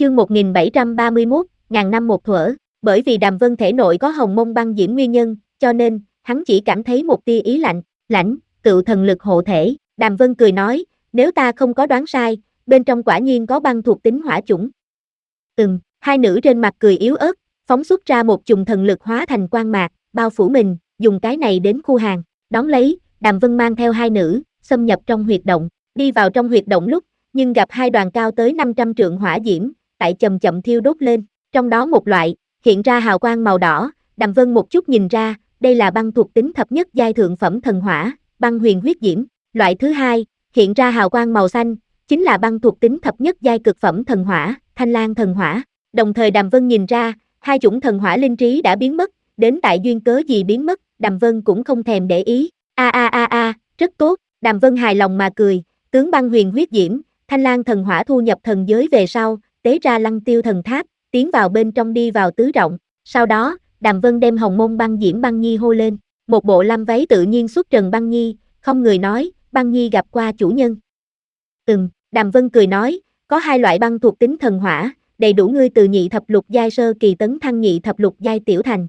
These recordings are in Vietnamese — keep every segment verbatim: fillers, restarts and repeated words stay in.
Chương một nghìn bảy trăm ba mươi mốt, ngàn năm một thuở. Bởi vì Đàm Vân thể nội có hồng mông băng diễm nguyên nhân, cho nên, hắn chỉ cảm thấy một tia ý lạnh, lãnh, cựu thần lực hộ thể. Đàm Vân cười nói, nếu ta không có đoán sai, bên trong quả nhiên có băng thuộc tính hỏa chủng. Ừm, hai nữ trên mặt cười yếu ớt, phóng xuất ra một chùm thần lực hóa thành quang mạc, bao phủ mình, dùng cái này đến khu hàng. Đón lấy, Đàm Vân mang theo hai nữ, xâm nhập trong huyệt động, đi vào trong huyệt động lúc, nhưng gặp hai đoàn cao tới năm trăm trượng hỏa diễm, tại chậm chậm thiêu đốt lên, trong đó một loại, hiện ra hào quang màu đỏ, Đàm Vân một chút nhìn ra, đây là băng thuộc tính thập nhất giai thượng phẩm thần hỏa, băng huyền huyết diễm. Loại thứ hai, hiện ra hào quang màu xanh, chính là băng thuộc tính thập nhất giai cực phẩm thần hỏa, thanh lang thần hỏa. Đồng thời Đàm Vân nhìn ra, hai chủng thần hỏa linh trí đã biến mất, đến tại duyên cớ gì biến mất, Đàm Vân cũng không thèm để ý. A a a a, rất tốt, Đàm Vân hài lòng mà cười, tướng băng huyền huyết diễm, thanh lang thần hỏa thu nhập thần giới về sau, tế ra lăng tiêu thần tháp, tiến vào bên trong đi vào tứ rộng. Sau đó, Đàm Vân đem hồng môn băng diễm băng nhi hô lên, một bộ lam váy tự nhiên xuất trần băng nhi, không người nói, băng nhi gặp qua chủ nhân. Ừm, Đàm Vân cười nói, có hai loại băng thuộc tính thần hỏa, đầy đủ ngươi từ nhị thập lục giai sơ kỳ tấn thăng nhị thập lục giai tiểu thành.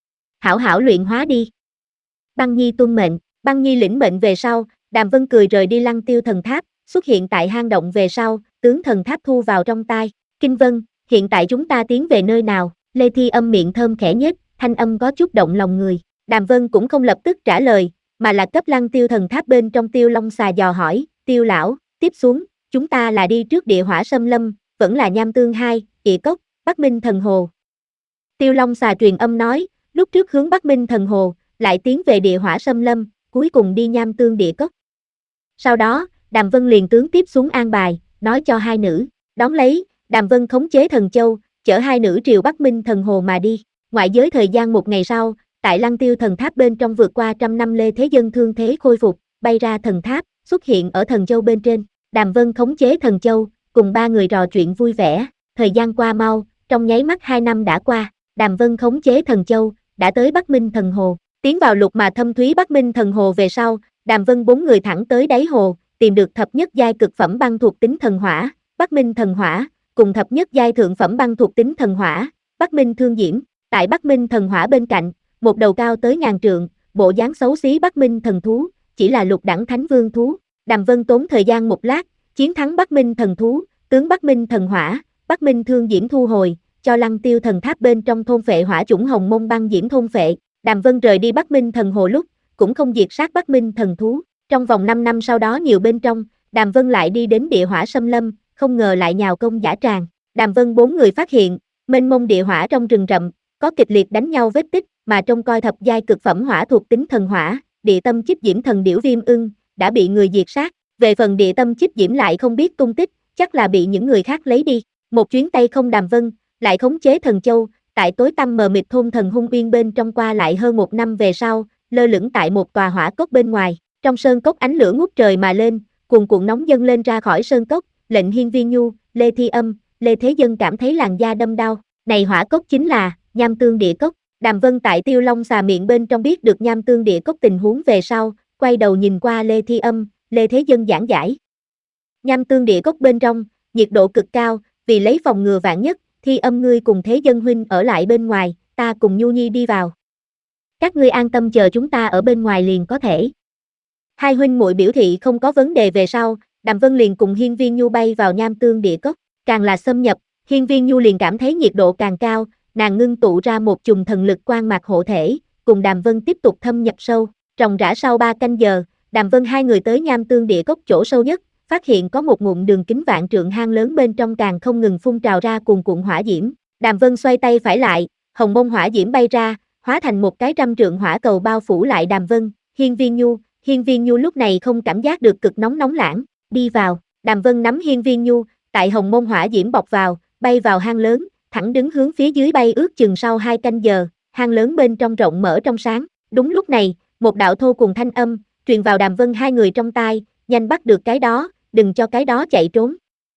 Hảo hảo luyện hóa đi. Băng nhi tuân mệnh, băng nhi lĩnh mệnh về sau, Đàm Vân cười rời đi lăng tiêu thần tháp, xuất hiện tại hang động về sau, tướng thần tháp thu vào trong tai. Kinh Vân, hiện tại chúng ta tiến về nơi nào? Lê Thi Âm miệng thơm khẽ nhếch, thanh âm có chút động lòng người. Đàm Vân cũng không lập tức trả lời, mà là cấp lăng tiêu thần tháp bên trong Tiêu Long Xà dò hỏi, Tiêu lão, tiếp xuống, chúng ta là đi trước địa hỏa xâm lâm, vẫn là Nham Tương hai, Ị Cốc, Bắc Minh Thần Hồ. Tiêu Long Xà truyền âm nói, lúc trước hướng Bắc Minh Thần Hồ, lại tiến về địa hỏa xâm lâm, cuối cùng đi Nham Tương địa cốc. Sau đó, Đàm Vân liền tướng tiếp xuống an bài, nói cho hai nữ, đón lấy, Đàm Vân khống chế thần châu, chở hai nữ triều Bắc Minh Thần Hồ mà đi. Ngoại giới thời gian một ngày sau, tại lăng tiêu thần tháp bên trong vượt qua trăm năm Lê Thế Dân thương thế khôi phục, bay ra thần tháp, xuất hiện ở thần châu bên trên. Đàm Vân khống chế thần châu, cùng ba người trò chuyện vui vẻ, thời gian qua mau, trong nháy mắt hai năm đã qua, Đàm Vân khống chế thần châu, đã tới Bắc Minh Thần Hồ, tiến vào lục mà thâm thúy Bắc Minh Thần Hồ về sau, Đàm Vân bốn người thẳng tới đáy hồ, tìm được thập nhất giai cực phẩm băng thuộc tính thần hỏa, Bắc Minh Thần Hỏa, cùng thập nhất giai thượng phẩm băng thuộc tính thần hỏa, Bắc Minh Thương Diễm. Tại Bắc Minh Thần Hỏa bên cạnh, một đầu cao tới ngàn trượng, bộ dáng xấu xí Bắc Minh Thần Thú, chỉ là lục đẳng thánh vương thú. Đàm Vân tốn thời gian một lát, chiến thắng Bắc Minh Thần Thú, tướng Bắc Minh Thần Hỏa, Bắc Minh Thương Diễm thu hồi, cho lăng tiêu thần tháp bên trong thôn phệ hỏa chủng hồng mông băng diễm thôn phệ. Đàm Vân rời đi Bắc Minh Thần Hồ lúc, cũng không diệt sát Bắc Minh Thần Thú. Trong vòng năm năm sau đó nhiều bên trong, Đàm Vân lại đi đến địa hỏa xâm lâm, không ngờ lại nhào công dã tràng. Đàm Vân bốn người phát hiện, mênh mông địa hỏa trong rừng rậm, có kịch liệt đánh nhau vết tích, mà trông coi thập giai cực phẩm hỏa thuộc tính thần hỏa, địa tâm chích diễm thần điểu viêm ưng, đã bị người diệt sát. Về phần địa tâm chích diễm lại không biết tung tích, chắc là bị những người khác lấy đi. Một chuyến tay không Đàm Vân, lại khống chế thần châu, tại tối tăm mờ mịt thôn thần hung uyên bên trong qua lại hơn một năm về sau, lơ lửng tại một tòa hỏa cốc bên ngoài. Trong sơn cốc ánh lửa ngút trời mà lên, cuồn cuộn nóng dâng lên ra khỏi sơn cốc, lệnh Hiên Viên Nhu, Lê Thi Âm, Lê Thế Dân cảm thấy làn da đâm đau. Này hỏa cốc chính là Nham Tương địa cốc. Đàm Vân tại Tiêu Long Xà miệng bên trong biết được Nham Tương địa cốc tình huống về sau, quay đầu nhìn qua Lê Thi Âm, Lê Thế Dân giảng giải. Nham Tương địa cốc bên trong, nhiệt độ cực cao, vì lấy phòng ngừa vạn nhất, Thi Âm ngươi cùng Thế Dân huynh ở lại bên ngoài, ta cùng Nhu Nhi đi vào. Các ngươi an tâm chờ chúng ta ở bên ngoài liền có thể. Hai huynh muội biểu thị không có vấn đề về sau, Đàm Vân liền cùng Hiên Viên Nhu bay vào Nham Tương địa cốc, càng là xâm nhập, Hiên Viên Nhu liền cảm thấy nhiệt độ càng cao, nàng ngưng tụ ra một chùm thần lực quang mạc hộ thể, cùng Đàm Vân tiếp tục thâm nhập sâu, ròng rã sau ba canh giờ, Đàm Vân hai người tới Nham Tương địa cốc chỗ sâu nhất, phát hiện có một ngụm đường kính vạn trượng hang lớn bên trong càng không ngừng phun trào ra cuồn cuộn hỏa diễm. Đàm Vân xoay tay phải lại, hồng mông hỏa diễm bay ra, hóa thành một cái trăm trượng hỏa cầu bao phủ lại Đàm Vân. Hiên Viên Nhu, Hiên Viên Nhu lúc này không cảm giác được cực nóng nóng lãng, đi vào. Đàm Vân nắm Hiên Viên Nhu, tại hồng mông hỏa diễm bọc vào, bay vào hang lớn, thẳng đứng hướng phía dưới bay ước chừng sau hai canh giờ, hang lớn bên trong rộng mở trong sáng. Đúng lúc này, một đạo thô cùng thanh âm truyền vào Đàm Vân hai người trong tai, nhanh bắt được cái đó, đừng cho cái đó chạy trốn.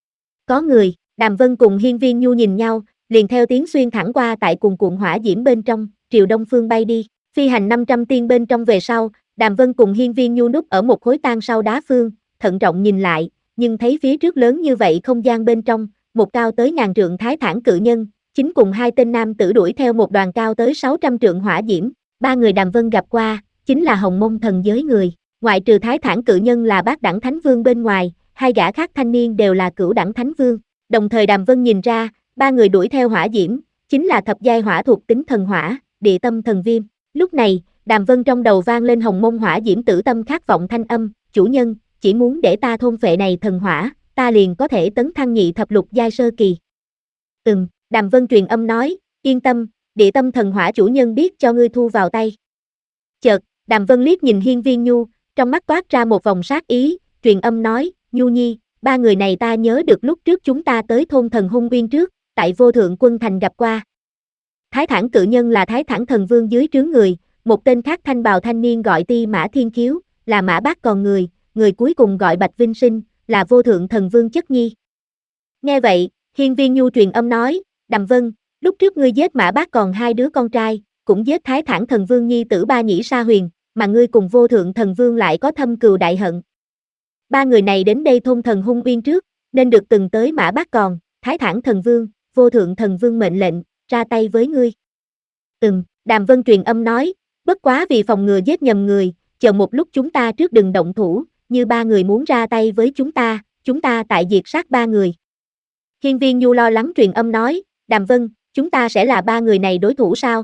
Có người. Đàm Vân cùng Hiên Viên Nhu nhìn nhau, liền theo tiếng xuyên thẳng qua tại cuồn cuộn hỏa diễm bên trong, triều đông phương bay đi. Phi hành năm trăm tiên bên trong về sau, Đàm Vân cùng Hiên Viên Nhu núp ở một khối tan sau đá phương, thận trọng nhìn lại, nhưng thấy phía trước lớn như vậy không gian bên trong, một cao tới ngàn trượng thái thản cự nhân, chính cùng hai tên nam tử đuổi theo một đoàn cao tới sáu trăm trượng hỏa diễm. Ba người Đàm Vân gặp qua, chính là Hồng Mông thần giới người, ngoại trừ thái thản cự nhân là bát đẳng thánh vương bên ngoài, hai gã khác thanh niên đều là cửu đẳng thánh vương. Đồng thời Đàm Vân nhìn ra, ba người đuổi theo hỏa diễm, chính là thập giai hỏa thuộc tính thần hỏa, địa tâm thần viêm. Lúc này, Đàm Vân trong đầu vang lên Hồng Mông hỏa diễm tử tâm khát vọng thanh âm, chủ nhân, chỉ muốn để ta thôn phệ này thần hỏa, ta liền có thể tấn thăng nhị thập lục giai sơ kỳ. Ừm, Đàm Vân truyền âm nói, yên tâm, địa tâm thần hỏa chủ nhân biết cho ngươi thu vào tay. Chợt, Đàm Vân liếc nhìn Hiên Viên Nhu, trong mắt toát ra một vòng sát ý, truyền âm nói, Nhu Nhi, ba người này ta nhớ được lúc trước chúng ta tới thôn thần hung uyên trước, tại vô thượng quân thành gặp qua. Thái thản cự nhân là thái thản thần vương dưới trướng người, một tên khác thanh bào thanh niên gọi Ti Mã Thiên Khiếu, là Mã Bác còn người, người cuối cùng gọi Bạch Vinh Sinh, là vô thượng thần vương chất nhi. Nghe vậy, Hiên Viên Nhu truyền âm nói, Đàm Vân, lúc trước ngươi giết Mã Bác còn hai đứa con trai, cũng giết thái thản thần vương nhi tử Ba Nhĩ Sa Huyền, mà ngươi cùng vô thượng thần vương lại có thâm cừu đại hận. Ba người này đến đây thôn thần hung uyên trước, nên được từng tới Mã Bác còn, thái thản thần vương, vô thượng thần vương mệnh lệnh, ra tay với ngươi. Ừm, Đàm Vân truyền âm nói, bất quá vì phòng ngừa giết nhầm người, chờ một lúc chúng ta trước đừng động thủ, như ba người muốn ra tay với chúng ta, chúng ta tại diệt sát ba người. Hiên Viên Nhu lo lắng truyền âm nói, Đàm Vân, chúng ta sẽ là ba người này đối thủ sao?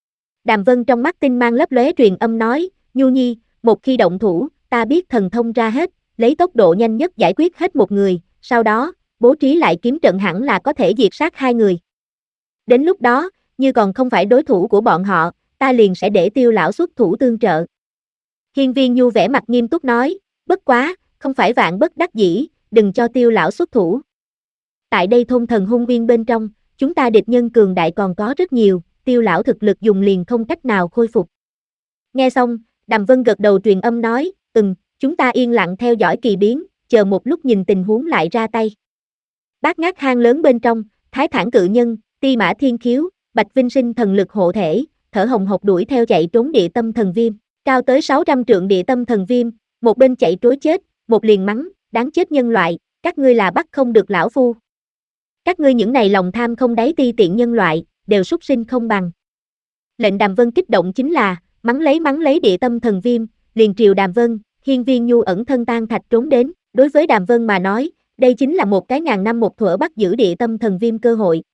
Đàm Vân trong mắt tinh mang lấp lóe truyền âm nói, Nhu Nhi, một khi động thủ, ta biết thần thông ra hết, lấy tốc độ nhanh nhất giải quyết hết một người, sau đó, bố trí lại kiếm trận hẳn là có thể diệt sát hai người. Đến lúc đó, như còn không phải đối thủ của bọn họ, ta liền sẽ để Tiêu lão xuất thủ tương trợ. Hiên Viên Nhu vẻ mặt nghiêm túc nói, bất quá, không phải vạn bất đắc dĩ, đừng cho Tiêu lão xuất thủ. Tại đây thôn thần hung uyên bên trong, chúng ta địch nhân cường đại còn có rất nhiều, Tiêu lão thực lực dùng liền không cách nào khôi phục. Nghe xong, Đàm Vân gật đầu truyền âm nói, ừm, chúng ta yên lặng theo dõi kỳ biến, chờ một lúc nhìn tình huống lại ra tay. Bát ngát hang lớn bên trong, thái thản cự nhân, Ti Mã Thiên Khiếu, Bạch Vinh Sinh thần lực hộ thể, thở hồng hộc đuổi theo chạy trốn địa tâm thần viêm, cao tới sáu trăm trượng địa tâm thần viêm, một bên chạy trối chết, một liền mắng, đáng chết nhân loại, các ngươi là bắt không được lão phu. Các ngươi những này lòng tham không đáy ti tiện nhân loại, đều súc sinh không bằng. Lệnh Đàm Vân kích động chính là, mắng lấy mắng lấy địa tâm thần viêm, liền triều Đàm Vân, Hiên Viên Nhu ẩn thân tan thạch trốn đến, đối với Đàm Vân mà nói, đây chính là một cái ngàn năm một thuở bắt giữ địa tâm thần viêm cơ hội.